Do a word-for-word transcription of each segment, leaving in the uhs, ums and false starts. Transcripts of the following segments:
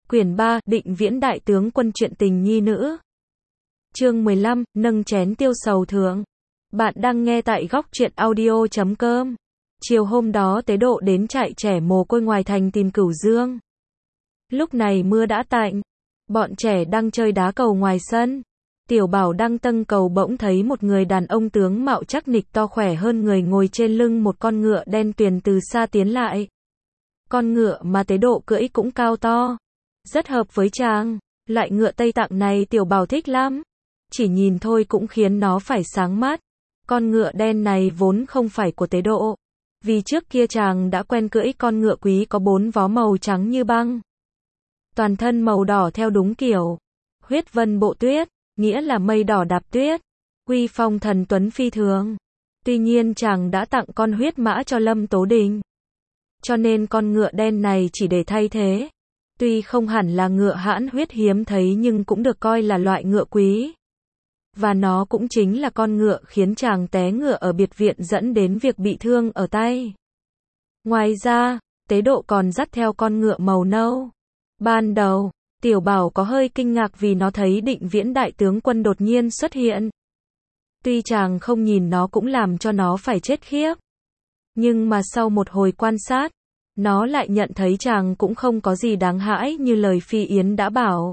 Quyển ba, Định Viễn Đại Tướng Quân Chuyện Tình Nhi Nữ. Chương mười lăm, Nâng Chén Tiêu Sầu Thượng. Bạn đang nghe tại góc truyện audio chấm com. Chiều hôm đó Tế Độ đến trại trẻ mồ côi ngoài thành tìm Cửu Dương. Lúc này mưa đã tạnh. Bọn trẻ đang chơi đá cầu ngoài sân. Tiểu Bảo đang tâng cầu bỗng thấy một người đàn ông tướng mạo chắc nịch to khỏe hơn người ngồi trên lưng một con ngựa đen tuyền từ xa tiến lại. Con ngựa mà Tế Độ cưỡi cũng cao to. Rất hợp với chàng. Loại ngựa Tây Tạng này Tiểu Bảo thích lắm. Chỉ nhìn thôi cũng khiến nó phải sáng mắt. Con ngựa đen này vốn không phải của Tế Độ. Vì trước kia chàng đã quen cưỡi con ngựa quý có bốn vó màu trắng như băng. Toàn thân màu đỏ theo đúng kiểu. Huyết vân bộ tuyết, nghĩa là mây đỏ đạp tuyết. Uy phong thần tuấn phi thường. Tuy nhiên chàng đã tặng con huyết mã cho Lâm Tố Đình. Cho nên con ngựa đen này chỉ để thay thế. Tuy không hẳn là ngựa hãn huyết hiếm thấy nhưng cũng được coi là loại ngựa quý. Và nó cũng chính là con ngựa khiến chàng té ngựa ở biệt viện dẫn đến việc bị thương ở tay. Ngoài ra, Tế Độ còn dắt theo con ngựa màu nâu. Ban đầu, Tiểu Bảo có hơi kinh ngạc vì nó thấy Định Viễn Đại Tướng Quân đột nhiên xuất hiện. Tuy chàng không nhìn nó cũng làm cho nó phải chết khiếp. Nhưng mà sau một hồi quan sát, nó lại nhận thấy chàng cũng không có gì đáng hãi như lời Phi Yến đã bảo.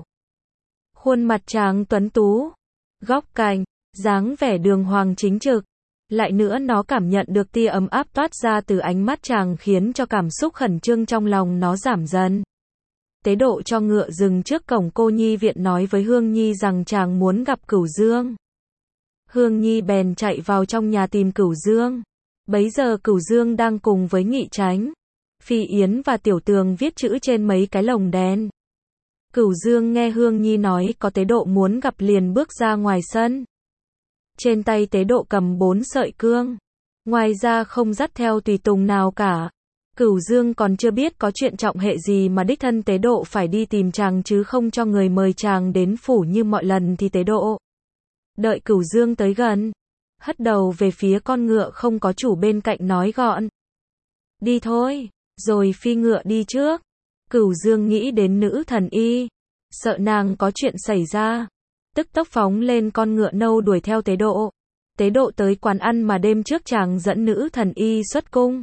Khuôn mặt chàng tuấn tú, góc cạnh, dáng vẻ đường hoàng chính trực. Lại nữa nó cảm nhận được tia ấm áp toát ra từ ánh mắt chàng khiến cho cảm xúc khẩn trương trong lòng nó giảm dần. Tế Độ cho ngựa dừng trước cổng cô nhi viện nói với Hương Nhi rằng chàng muốn gặp Cửu Dương. Hương Nhi bèn chạy vào trong nhà tìm Cửu Dương. Bấy giờ Cửu Dương đang cùng với Nghị Chánh, Phi Yến và Tiểu Tường viết chữ trên mấy cái lồng đen. Cửu Dương nghe Hương Nhi nói có Tế Độ muốn gặp liền bước ra ngoài sân. Trên tay Tế Độ cầm bốn sợi cương. Ngoài ra không dắt theo tùy tùng nào cả. Cửu Dương còn chưa biết có chuyện trọng hệ gì mà đích thân Tế Độ phải đi tìm chàng chứ không cho người mời chàng đến phủ như mọi lần thì Tế Độ. Đợi Cửu Dương tới gần, hất đầu về phía con ngựa không có chủ bên cạnh nói gọn. Đi thôi, rồi phi ngựa đi trước. Cửu Dương nghĩ đến nữ thần y, sợ nàng có chuyện xảy ra. Tức tốc phóng lên con ngựa nâu đuổi theo Tế Độ. Tế Độ tới quán ăn mà đêm trước chàng dẫn nữ thần y xuất cung.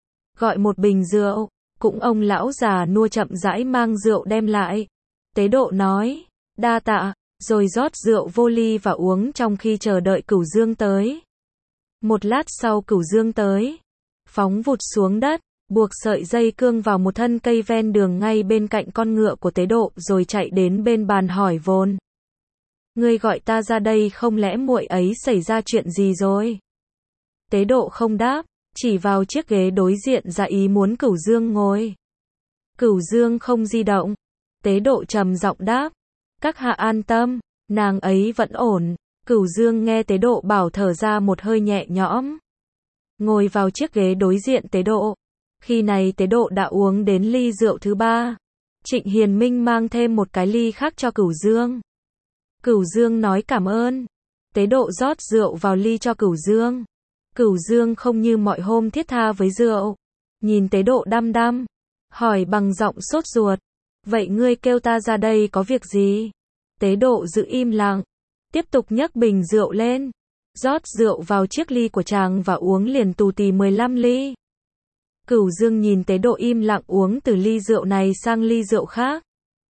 Gọi một bình rượu, cũng ông lão già nua chậm rãi mang rượu đem lại. Tế Độ nói, đa tạ, rồi rót rượu vô ly và uống trong khi chờ đợi Cửu Dương tới. Một lát sau Cửu Dương tới, phóng vụt xuống đất, buộc sợi dây cương vào một thân cây ven đường ngay bên cạnh con ngựa của Tế Độ rồi chạy đến bên bàn hỏi vồn. Ngươi gọi ta ra đây không lẽ muội ấy xảy ra chuyện gì rồi? Tế Độ không đáp, chỉ vào chiếc ghế đối diện ra ý muốn Cửu Dương ngồi. Cửu Dương không di động. Tế Độ trầm giọng đáp, các hạ an tâm, nàng ấy vẫn ổn. Cửu Dương nghe Tế Độ bảo thở ra một hơi nhẹ nhõm. Ngồi vào chiếc ghế đối diện Tế Độ. Khi này Tế Độ đã uống đến ly rượu thứ ba. Trịnh Hiền Minh mang thêm một cái ly khác cho Cửu Dương. Cửu Dương nói cảm ơn. Tế Độ rót rượu vào ly cho Cửu Dương. Cửu Dương không như mọi hôm thiết tha với rượu. Nhìn Tế Độ đăm đăm, hỏi bằng giọng sốt ruột. Vậy ngươi kêu ta ra đây có việc gì? Tế Độ giữ im lặng. Tiếp tục nhấc bình rượu lên. Rót rượu vào chiếc ly của chàng và uống liền tù tì mười lăm ly. Cửu Dương nhìn Tế Độ im lặng uống từ ly rượu này sang ly rượu khác.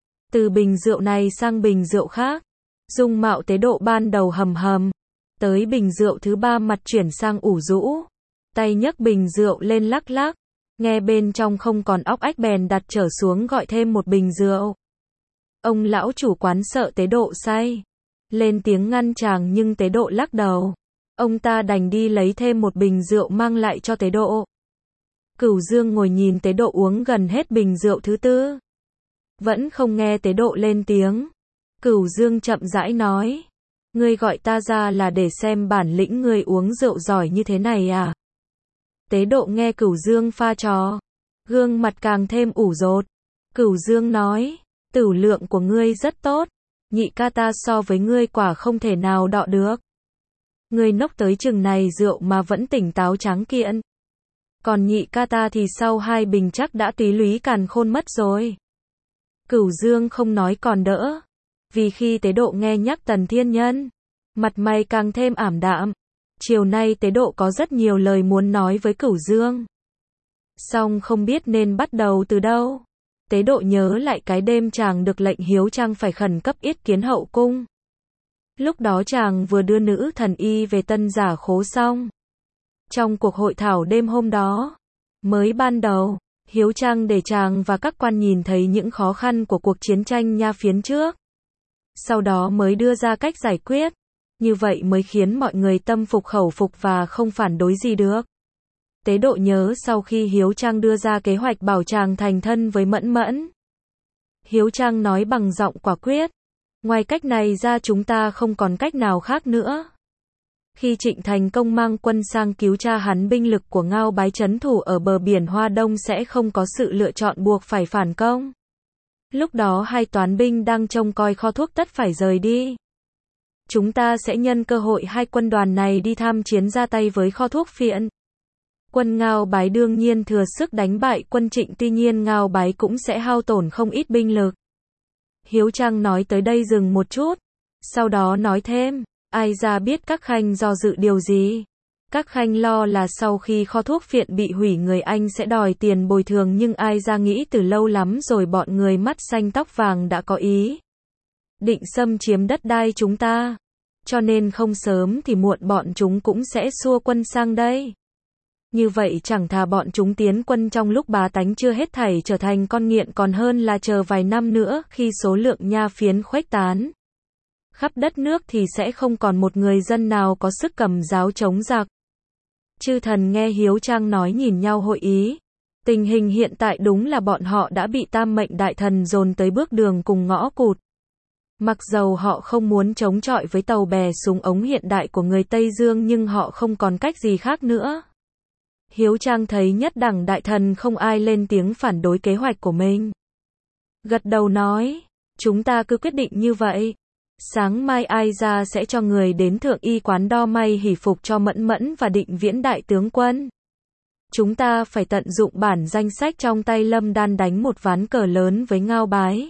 Từ bình rượu này sang bình rượu khác. Dung mạo Tế Độ ban đầu hầm hầm. Tới bình rượu thứ ba mặt chuyển sang ủ rũ. Tay nhấc bình rượu lên lắc lắc. Nghe bên trong không còn óc ách bèn đặt trở xuống gọi thêm một bình rượu. Ông lão chủ quán sợ Tế Độ say. Lên tiếng ngăn chàng nhưng Tế Độ lắc đầu. Ông ta đành đi lấy thêm một bình rượu mang lại cho Tế Độ. Cửu Dương ngồi nhìn Tế Độ uống gần hết bình rượu thứ tư. Vẫn không nghe Tế Độ lên tiếng. Cửu Dương chậm rãi nói. Ngươi gọi ta ra là để xem bản lĩnh ngươi uống rượu giỏi như thế này à? Tế Độ nghe Cửu Dương pha trò. Gương mặt càng thêm ủ rột. Cửu Dương nói. Tửu lượng của ngươi rất tốt. Nhị ca ta so với ngươi quả không thể nào đọ được. Ngươi nốc tới chừng này rượu mà vẫn tỉnh táo tráng kiện. Còn nhị ca ta thì sau hai bình chắc đã tí lúy càn khôn mất rồi. Cửu Dương không nói còn đỡ. Vì khi Tế Độ nghe nhắc Tần Thiên Nhân, mặt mày càng thêm ảm đạm. Chiều nay Tế Độ có rất nhiều lời muốn nói với Cửu Dương. Song không biết nên bắt đầu từ đâu. Tế Độ nhớ lại cái đêm chàng được lệnh Hiếu Trang phải khẩn cấp yết kiến hậu cung. Lúc đó chàng vừa đưa nữ thần y về Tân Giả Khố xong. Trong cuộc hội thảo đêm hôm đó, mới ban đầu, Hiếu Trang để chàng và các quan nhìn thấy những khó khăn của cuộc chiến tranh Nha Phiến trước. Sau đó mới đưa ra cách giải quyết. Như vậy mới khiến mọi người tâm phục khẩu phục và không phản đối gì được. Tế Độ nhớ sau khi Hiếu Trang đưa ra kế hoạch bảo chàng thành thân với Mẫn Mẫn. Hiếu Trang nói bằng giọng quả quyết. Ngoài cách này ra chúng ta không còn cách nào khác nữa. Khi Trịnh Thành Công mang quân sang cứu cha hắn, binh lực của Ngao Bái trấn thủ ở bờ biển Hoa Đông sẽ không có sự lựa chọn buộc phải phản công. Lúc đó hai toán binh đang trông coi kho thuốc tất phải rời đi. Chúng ta sẽ nhân cơ hội hai quân đoàn này đi tham chiến ra tay với kho thuốc phiện. Quân Ngao Bái đương nhiên thừa sức đánh bại quân Trịnh, tuy nhiên Ngao Bái cũng sẽ hao tổn không ít binh lực. Hiếu Trang nói tới đây dừng một chút, sau đó nói thêm, ai ra biết các khanh do dự điều gì. Các khanh lo là sau khi kho thuốc phiện bị hủy người Anh sẽ đòi tiền bồi thường, nhưng ai ra nghĩ từ lâu lắm rồi bọn người mắt xanh tóc vàng đã có ý định xâm chiếm đất đai chúng ta. Cho nên không sớm thì muộn bọn chúng cũng sẽ xua quân sang đây. Như vậy chẳng thà bọn chúng tiến quân trong lúc bá tánh chưa hết thảy trở thành con nghiện còn hơn là chờ vài năm nữa khi số lượng Nha Phiến khuếch tán khắp đất nước thì sẽ không còn một người dân nào có sức cầm giáo chống giặc. Chư thần nghe Hiếu Trang nói nhìn nhau hội ý. Tình hình hiện tại đúng là bọn họ đã bị Tam Mệnh Đại Thần dồn tới bước đường cùng ngõ cụt. Mặc dầu họ không muốn chống chọi với tàu bè súng ống hiện đại của người Tây Dương nhưng họ không còn cách gì khác nữa. Hiếu Trang thấy nhất đẳng đại thần không ai lên tiếng phản đối kế hoạch của mình. Gật đầu nói, chúng ta cứ quyết định như vậy. Sáng mai ai ra sẽ cho người đến thượng y quán đo may hỷ phục cho Mẫn Mẫn và Định Viễn đại tướng quân. Chúng ta phải tận dụng bản danh sách trong tay Lâm Đan đánh một ván cờ lớn với Ngao Bái.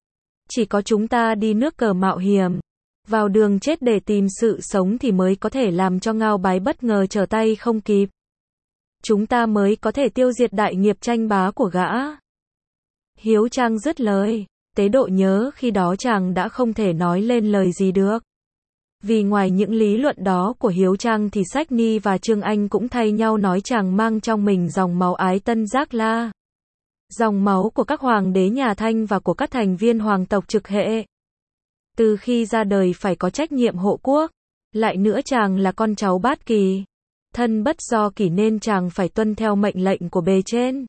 Chỉ có chúng ta đi nước cờ mạo hiểm, vào đường chết để tìm sự sống thì mới có thể làm cho Ngao Bái bất ngờ trở tay không kịp. Chúng ta mới có thể tiêu diệt đại nghiệp tranh bá của gã. Hiếu Trang dứt lời. Tế Độ nhớ khi đó chàng đã không thể nói lên lời gì được. Vì ngoài những lý luận đó của Hiếu Trang thì Sách Ni và Trương Anh cũng thay nhau nói chàng mang trong mình dòng máu Ái Tân Giác La. Dòng máu của các hoàng đế nhà Thanh và của các thành viên hoàng tộc trực hệ. Từ khi ra đời phải có trách nhiệm hộ quốc. Lại nữa chàng là con cháu Bát Kỳ. Thân bất do kỷ nên chàng phải tuân theo mệnh lệnh của bề trên.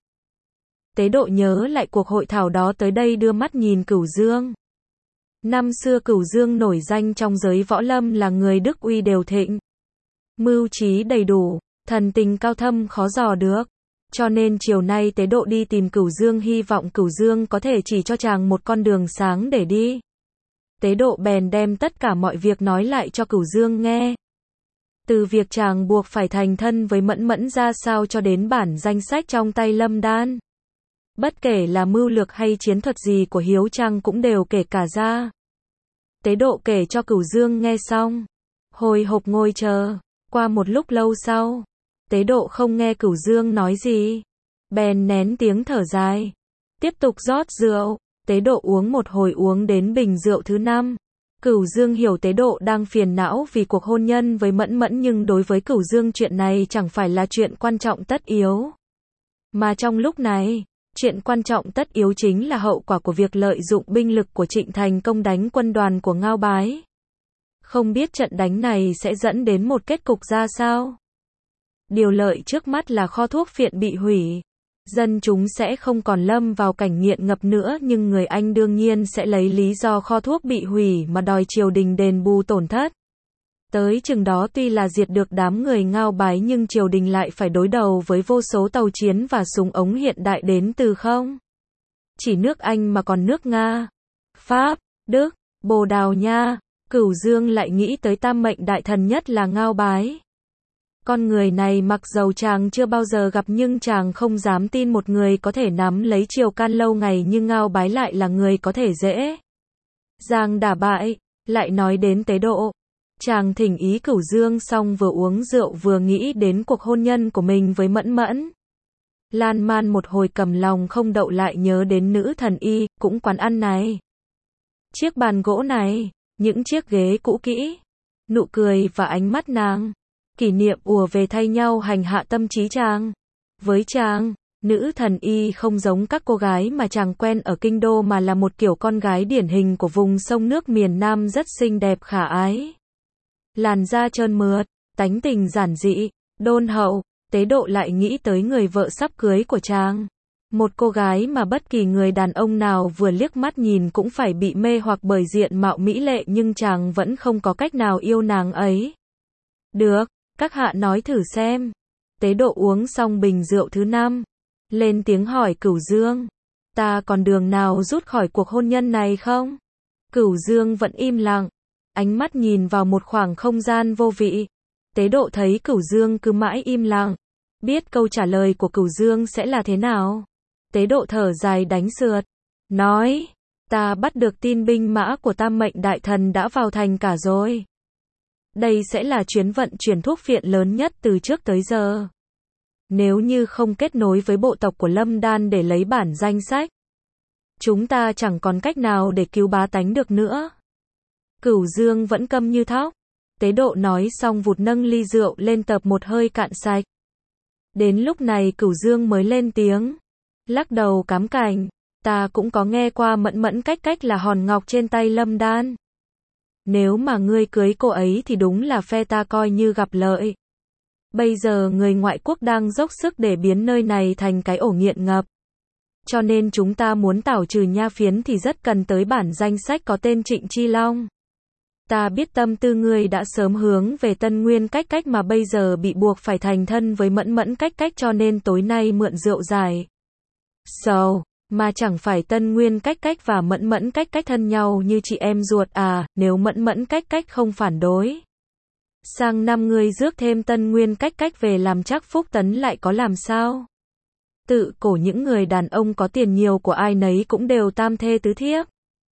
Tế Độ nhớ lại cuộc hội thảo đó tới đây đưa mắt nhìn Cửu Dương. Năm xưa Cửu Dương nổi danh trong giới võ lâm là người đức uy đều thịnh. Mưu trí đầy đủ, thần tình cao thâm khó dò được. Cho nên chiều nay Tế Độ đi tìm Cửu Dương hy vọng Cửu Dương có thể chỉ cho chàng một con đường sáng để đi. Tế Độ bèn đem tất cả mọi việc nói lại cho Cửu Dương nghe. Từ việc chàng buộc phải thành thân với Mẫn Mẫn ra sao cho đến bản danh sách trong tay Lâm Đan. Bất kể là mưu lược hay chiến thuật gì của Hiếu Trang cũng đều kể cả ra. Tế Độ kể cho Cửu Dương nghe xong. Hồi hộp ngồi chờ. Qua một lúc lâu sau, Tế Độ không nghe Cửu Dương nói gì. Bèn nén tiếng thở dài. Tiếp tục rót rượu. Tế Độ uống một hồi uống đến bình rượu thứ năm. Cửu Dương hiểu Tế Độ đang phiền não vì cuộc hôn nhân với Mẫn Mẫn nhưng đối với Cửu Dương chuyện này chẳng phải là chuyện quan trọng tất yếu. Mà trong lúc này, chuyện quan trọng tất yếu chính là hậu quả của việc lợi dụng binh lực của Trịnh Thành Công đánh quân đoàn của Ngao Bái. Không biết trận đánh này sẽ dẫn đến một kết cục ra sao. Điều lợi trước mắt là kho thuốc phiện bị hủy. Dân chúng sẽ không còn lâm vào cảnh nghiện ngập nữa nhưng người Anh đương nhiên sẽ lấy lý do kho thuốc bị hủy mà đòi triều đình đền bù tổn thất. Tới chừng đó tuy là diệt được đám người Ngao Bái nhưng triều đình lại phải đối đầu với vô số tàu chiến và súng ống hiện đại đến từ không chỉ nước Anh mà còn nước Nga, Pháp, Đức, Bồ Đào Nha. Cửu Dương lại nghĩ tới Tam Mệnh Đại Thần nhất là Ngao Bái. Con người này mặc dầu chàng chưa bao giờ gặp nhưng chàng không dám tin một người có thể nắm lấy triều can lâu ngày như Ngao Bái lại là người có thể dễ dàng đả bại. Lại nói đến Tế Độ. Chàng thỉnh ý Cửu Dương xong vừa uống rượu vừa nghĩ đến cuộc hôn nhân của mình với Mẫn Mẫn. Lan man một hồi cầm lòng không đậu lại nhớ đến nữ thần y, cũng quán ăn này. Chiếc bàn gỗ này, những chiếc ghế cũ kỹ, nụ cười và ánh mắt nàng. Kỷ niệm ùa về thay nhau hành hạ tâm trí chàng. Với chàng, nữ thần y không giống các cô gái mà chàng quen ở kinh đô mà là một kiểu con gái điển hình của vùng sông nước miền Nam rất xinh đẹp khả ái. Làn da trơn mượt, tánh tình giản dị, đôn hậu. Tế Độ lại nghĩ tới người vợ sắp cưới của chàng. Một cô gái mà bất kỳ người đàn ông nào vừa liếc mắt nhìn cũng phải bị mê hoặc bởi diện mạo mỹ lệ nhưng chàng vẫn không có cách nào yêu nàng ấy. Được, các hạ nói thử xem. Tế Độ uống xong bình rượu thứ năm. Lên tiếng hỏi Cửu Dương. Ta còn đường nào rút khỏi cuộc hôn nhân này không? Cửu Dương vẫn im lặng. Ánh mắt nhìn vào một khoảng không gian vô vị. Tế Độ thấy Cửu Dương cứ mãi im lặng. Biết câu trả lời của Cửu Dương sẽ là thế nào. Tế Độ thở dài đánh sượt. Nói. Ta bắt được tin binh mã của Tam Mệnh Đại Thần đã vào thành cả rồi. Đây sẽ là chuyến vận chuyển thuốc phiện lớn nhất từ trước tới giờ. Nếu như không kết nối với bộ tộc của Lâm Đan để lấy bản danh sách, chúng ta chẳng còn cách nào để cứu bá tánh được nữa. Cửu Dương vẫn câm như thóc. Tế Độ nói xong vụt nâng ly rượu lên tập một hơi cạn sạch. Đến lúc này Cửu Dương mới lên tiếng. Lắc đầu cám cảnh. Ta cũng có nghe qua Mẫn Mẫn cách cách là hòn ngọc trên tay Lâm Đan. Nếu mà ngươi cưới cô ấy thì đúng là phe ta coi như gặp lợi. Bây giờ người ngoại quốc đang dốc sức để biến nơi này thành cái ổ nghiện ngập. Cho nên chúng ta muốn tảo trừ nha phiến thì rất cần tới bản danh sách có tên Trịnh Chi Long. Ta biết tâm tư ngươi đã sớm hướng về Tân Nguyên cách cách mà bây giờ bị buộc phải thành thân với Mẫn Mẫn cách cách cho nên tối nay mượn rượu giải sầu. Mà chẳng phải Tân Nguyên cách cách và Mẫn Mẫn cách cách thân nhau như chị em ruột à, nếu Mẫn Mẫn cách cách không phản đối. Sang năm ngươi rước thêm Tân Nguyên cách cách về làm chắc Phúc Tấn lại có làm sao? Tự cổ những người đàn ông có tiền nhiều của ai nấy cũng đều tam thê tứ thiếp.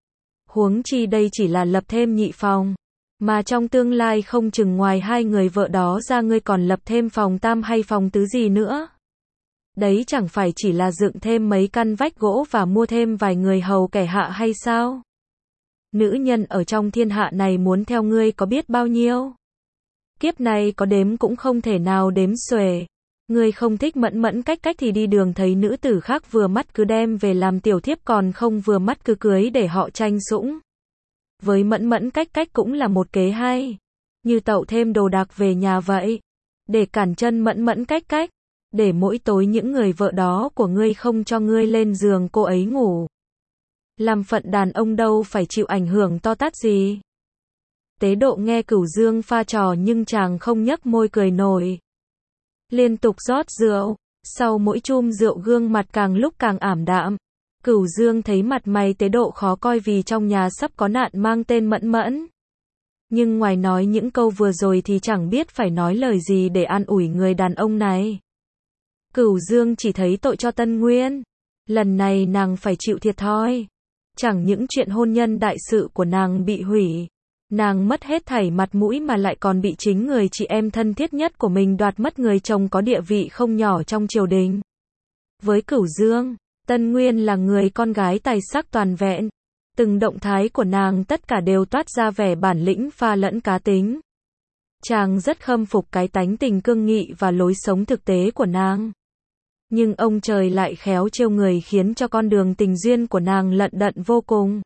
Huống chi đây chỉ là lập thêm nhị phòng. Mà trong tương lai không chừng ngoài hai người vợ đó ra ngươi còn lập thêm phòng tam hay phòng tứ gì nữa. Đấy chẳng phải chỉ là dựng thêm mấy căn vách gỗ và mua thêm vài người hầu kẻ hạ hay sao? Nữ nhân ở trong thiên hạ này muốn theo ngươi có biết bao nhiêu? Kiếp này có đếm cũng không thể nào đếm xuể. Ngươi không thích Mẫn Mẫn cách cách thì đi đường thấy nữ tử khác vừa mắt cứ đem về làm tiểu thiếp còn không vừa mắt cứ cưới để họ tranh sủng. Với Mẫn Mẫn cách cách cũng là một kế hay. Như tậu thêm đồ đạc về nhà vậy. Để cản chân Mẫn Mẫn cách cách. Để mỗi tối những người vợ đó của ngươi không cho ngươi lên giường cô ấy ngủ. Làm phận đàn ông đâu phải chịu ảnh hưởng to tát gì. Tế Độ nghe Cửu Dương pha trò nhưng chàng không nhấc môi cười nổi. Liên tục rót rượu. Sau mỗi chum rượu gương mặt càng lúc càng ảm đạm. Cửu Dương thấy mặt mày Tế Độ khó coi vì trong nhà sắp có nạn mang tên Mẫn Mẫn. Nhưng ngoài nói những câu vừa rồi thì chẳng biết phải nói lời gì để an ủi người đàn ông này. Cửu Dương chỉ thấy tội cho Tân Nguyên. Lần này nàng phải chịu thiệt thòi. Chẳng những chuyện hôn nhân đại sự của nàng bị hủy. Nàng mất hết thảy mặt mũi mà lại còn bị chính người chị em thân thiết nhất của mình đoạt mất người chồng có địa vị không nhỏ trong triều đình. Với Cửu Dương, Tân Nguyên là người con gái tài sắc toàn vẹn. Từng động thái của nàng tất cả đều toát ra vẻ bản lĩnh pha lẫn cá tính. Chàng rất khâm phục cái tánh tình cương nghị và lối sống thực tế của nàng. Nhưng ông trời lại khéo trêu người khiến cho con đường tình duyên của nàng lận đận vô cùng.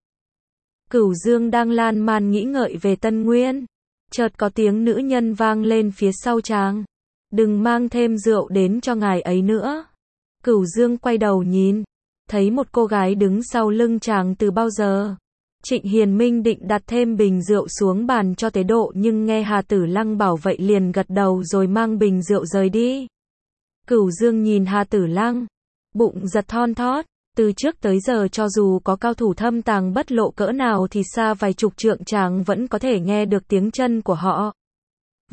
Cửu Dương đang lan man nghĩ ngợi về Tân Nguyên. Chợt có tiếng nữ nhân vang lên phía sau chàng. Đừng mang thêm rượu đến cho ngài ấy nữa. Cửu Dương quay đầu nhìn. Thấy một cô gái đứng sau lưng chàng từ bao giờ. Trịnh Hiền Minh định đặt thêm bình rượu xuống bàn cho Tế Độ nhưng nghe Hà Tử Lăng bảo vậy liền gật đầu rồi mang bình rượu rời đi. Cửu Dương nhìn Hà Tử Lăng. Bụng giật thon thót. Từ trước tới giờ cho dù có cao thủ thâm tàng bất lộ cỡ nào thì xa vài chục trượng chàng vẫn có thể nghe được tiếng chân của họ.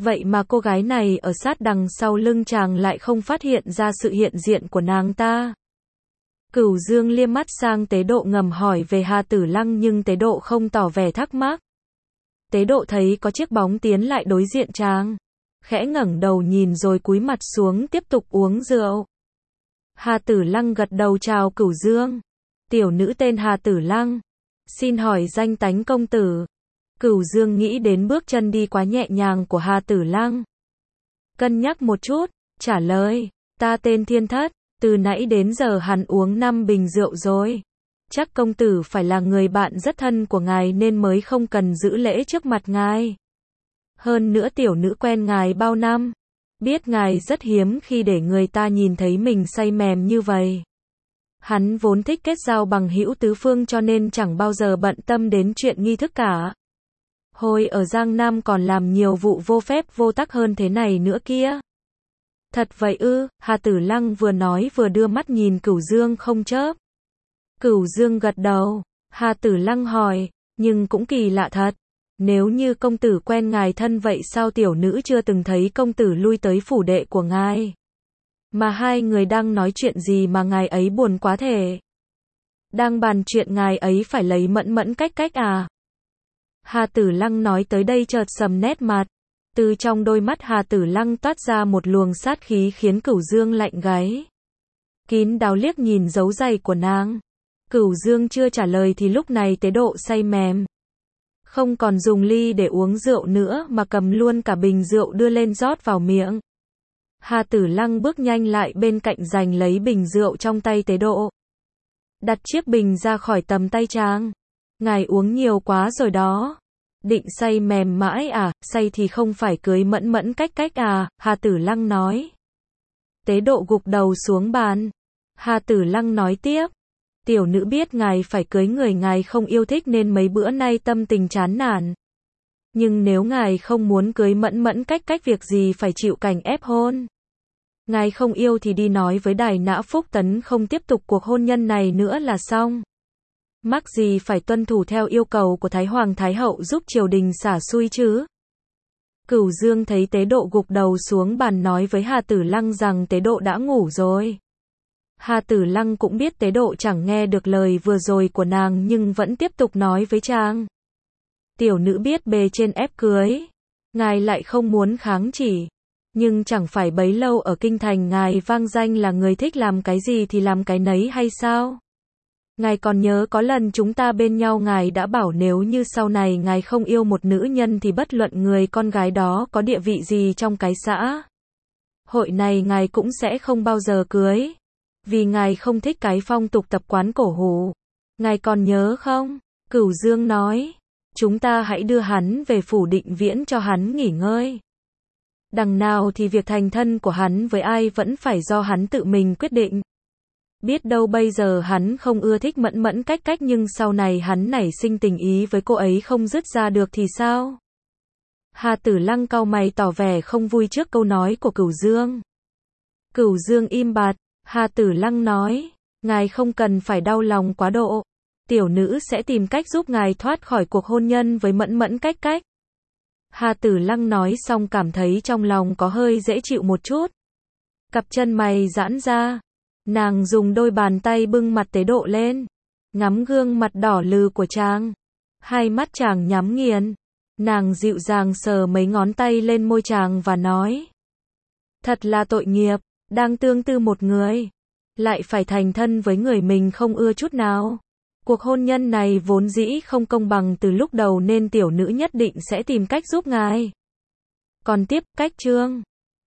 Vậy mà cô gái này ở sát đằng sau lưng chàng lại không phát hiện ra sự hiện diện của nàng ta. Cửu Dương liếc mắt sang Tế Độ ngầm hỏi về Hà Tử Lăng nhưng Tế Độ không tỏ vẻ thắc mắc. Tế Độ thấy có chiếc bóng tiến lại đối diện chàng. Khẽ ngẩng đầu nhìn rồi cúi mặt xuống tiếp tục uống rượu. Hà Tử Lăng gật đầu chào Cửu Dương. Tiểu nữ tên Hà Tử Lăng. Xin hỏi danh tánh công tử. Cửu Dương nghĩ đến bước chân đi quá nhẹ nhàng của Hà Tử Lăng. Cân nhắc một chút, trả lời, ta tên Thiên Thất, từ nãy đến giờ hắn uống năm bình rượu rồi. Chắc công tử phải là người bạn rất thân của ngài nên mới không cần giữ lễ trước mặt ngài. Hơn nữa tiểu nữ quen ngài bao năm, biết ngài rất hiếm khi để người ta nhìn thấy mình say mềm như vậy. Hắn vốn thích kết giao bằng hữu tứ phương cho nên chẳng bao giờ bận tâm đến chuyện nghi thức cả. Hồi ở Giang Nam còn làm nhiều vụ vô phép vô tắc hơn thế này nữa kia. Thật vậy ư? Hà Tử Lăng vừa nói vừa đưa mắt nhìn Cửu Dương không chớp. Cửu Dương gật đầu. Hà Tử Lăng hỏi, nhưng cũng kỳ lạ thật. Nếu như công tử quen ngài thân vậy sao tiểu nữ chưa từng thấy công tử lui tới phủ đệ của ngài? Mà hai người đang nói chuyện gì mà ngài ấy buồn quá thể? Đang bàn chuyện ngài ấy phải lấy Mẫn Mẫn cách cách à? Hà Tử Lăng nói tới đây chợt sầm nét mặt. Từ trong đôi mắt Hà Tử Lăng toát ra một luồng sát khí khiến Cửu Dương lạnh gáy. Kín đáo liếc nhìn dấu giày của nàng. Cửu Dương chưa trả lời thì lúc này Tế Độ say mềm. Không còn dùng ly để uống rượu nữa mà cầm luôn cả bình rượu đưa lên rót vào miệng. Hà Tử Lăng bước nhanh lại bên cạnh giành lấy bình rượu trong tay Tế Độ. Đặt chiếc bình ra khỏi tầm tay chàng. Ngài uống nhiều quá rồi đó. Định say mềm mãi à, say thì không phải cưới Mẫn Mẫn cách cách à, Hà Tử Lăng nói. Tế Độ gục đầu xuống bàn. Hà Tử Lăng nói tiếp. Tiểu nữ biết ngài phải cưới người ngài không yêu thích nên mấy bữa nay tâm tình chán nản. Nhưng nếu ngài không muốn cưới Mẫn Mẫn cách cách việc gì phải chịu cảnh ép hôn. Ngài không yêu thì đi nói với Đài Nã Phúc Tấn không tiếp tục cuộc hôn nhân này nữa là xong. Mắc gì phải tuân thủ theo yêu cầu của Thái Hoàng Thái Hậu giúp triều đình xả xui chứ? Cửu Dương thấy Tế Độ gục đầu xuống bàn nói với Hà Tử Lăng rằng Tế Độ đã ngủ rồi. Hà Tử Lăng cũng biết Tế Độ chẳng nghe được lời vừa rồi của nàng nhưng vẫn tiếp tục nói với chàng. Tiểu nữ biết bề trên ép cưới. Ngài lại không muốn kháng chỉ. Nhưng chẳng phải bấy lâu ở kinh thành ngài vang danh là người thích làm cái gì thì làm cái nấy hay sao? Ngài còn nhớ có lần chúng ta bên nhau ngài đã bảo nếu như sau này ngài không yêu một nữ nhân thì bất luận người con gái đó có địa vị gì trong cái xã hội này ngài cũng sẽ không bao giờ cưới. Vì ngài không thích cái phong tục tập quán cổ hủ. Ngài còn nhớ không? Cửu Dương nói. Chúng ta hãy đưa hắn về phủ Định Viễn cho hắn nghỉ ngơi. Đằng nào thì việc thành thân của hắn với ai vẫn phải do hắn tự mình quyết định. Biết đâu bây giờ hắn không ưa thích Mẫn Mẫn cách cách nhưng sau này hắn nảy sinh tình ý với cô ấy không dứt ra được thì sao? Hà Tử Lăng cau mày tỏ vẻ không vui trước câu nói của Cửu Dương. Cửu Dương im bặt. Hà Tử Lăng nói, ngài không cần phải đau lòng quá độ. Tiểu nữ sẽ tìm cách giúp ngài thoát khỏi cuộc hôn nhân với Mẫn Mẫn cách cách. Hà Tử Lăng nói xong cảm thấy trong lòng có hơi dễ chịu một chút. Cặp chân mày giãn ra. Nàng dùng đôi bàn tay bưng mặt Tế Độ lên. Ngắm gương mặt đỏ lừ của chàng. Hai mắt chàng nhắm nghiền. Nàng dịu dàng sờ mấy ngón tay lên môi chàng và nói. Thật là tội nghiệp. Đang tương tư một người. Lại phải thành thân với người mình không ưa chút nào. Cuộc hôn nhân này vốn dĩ không công bằng từ lúc đầu nên tiểu nữ nhất định sẽ tìm cách giúp ngài. Còn tiếp, cách chương